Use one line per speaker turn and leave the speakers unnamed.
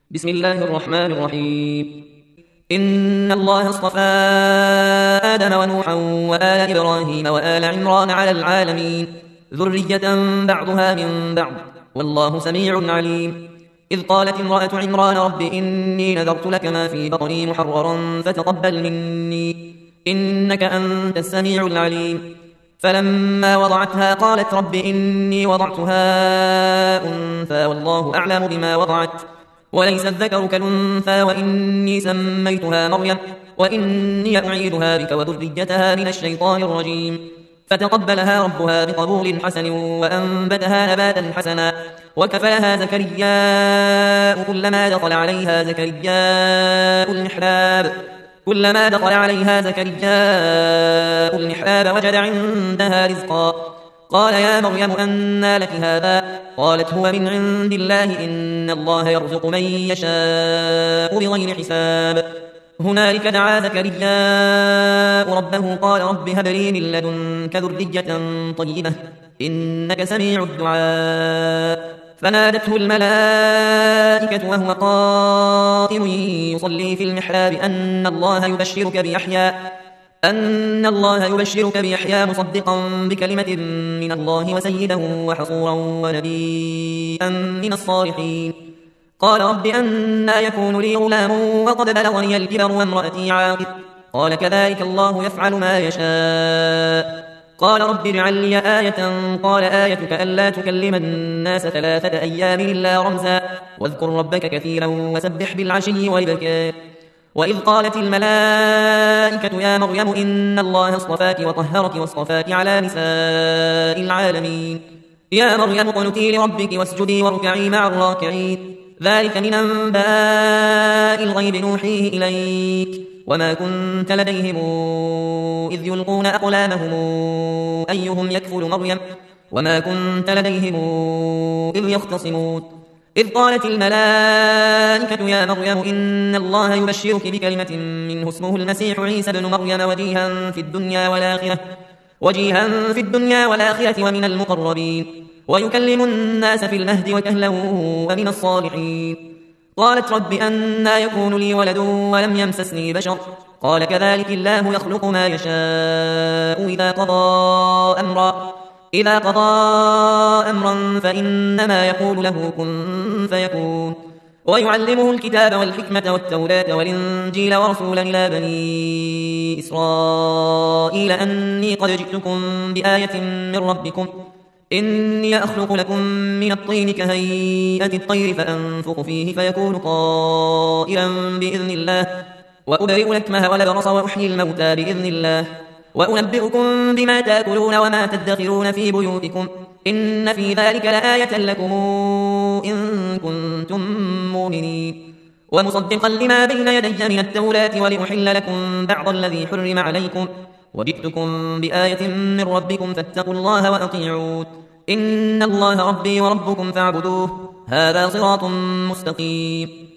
بسم الله الرحمن الرحيم. إن الله اصطفى آدم ونوحا وآل إبراهيم وآل عمران على العالمين ذرية بعضها من بعض والله سميع عليم. إذ قالت امرأة عمران رب إني نذرت لك ما في بطني محررا فتقبل مني إنك أنت السميع العليم. فلما وضعتها قالت رب إني وضعتها أنثى والله أعلم بما وضعت وليس الذكر كالأنثى وإني سميتها مريم وإني أعيدها بك وذريتها من الشيطان الرجيم. فتقبلها ربها بقبول حسن وأنبتها نباتا حسنا وكفلها زكريا كلما دخل عليها زكريا المحراب وجد عندها رزقا قال يا مريم أنى لك هذا قالت هو من عند الله إن الله يرزق من يشاء بغير حساب. هنالك دعا زكريا ربه قال رب هب لي من لدنك ذرية طيبة إنك سميع الدعاء. فنادته الملائكة وهو قائم يصلي في المحراب أن الله يبشرك بيحيى مصدقا بكلمة من الله وسيدا وحصورا ونبيا من الصالحين. قال رب أنى يكون لي غلام وقد بلغني الكبر وامرأتي عاقر قال كذلك الله يفعل ما يشاء. قال رب اجعل لي آية قال آيتك ألا تكلم الناس 3 أيام إلا رمزا واذكر ربك كثيرا وسبح بالعشي والإبكار. وإذ قالت الملائكة يا مريم إن الله اصطفاك وطهرك واصطفاك على نساء العالمين. يا مريم اقنتي لربك واسجدي واركعي مع الراكعين. ذلك من أنباء الغيب نوحيه إليك وما كنت لديهم إذ يلقون أقلامهم أيهم يكفل مريم وما كنت لديهم إذ يختصمون. إذ قالت الملائكة يا مريم إن الله يبشرك بكلمة منه اسمه المسيح عيسى بن مريم وجيها في الدنيا والآخرة ومن المقربين ويكلم الناس في المهد وكهلا ومن الصالحين. قالت رب أنى يكون لي ولد ولم يمسسني بشر قال كذلك الله يخلق ما يشاء إذا قضى أمرا فإنما يقول له كن فيكون. ويعلمه الكتاب والحكمة والتوراة والإنجيل ورسولا إلى بني إسرائيل أني قد جئتكم بآية من ربكم إني أخلق لكم من الطين كهيئة الطير فأنفخ فيه فيكون طائرا بإذن الله وأبرئ الأكمه والأبرص وأحيي الموتى بإذن الله وأنبئكم بما تأكلون وما تدخرون في بيوتكم إن في ذلك لآية لكم إن كنتم مؤمنين. ومصدقا لما بين يدي من التوراة ولأحل لكم بعض الذي حرم عليكم وجئتكم بآية من ربكم فاتقوا الله وأطيعون إن الله ربي وربكم فاعبدوه هذا صراط مستقيم.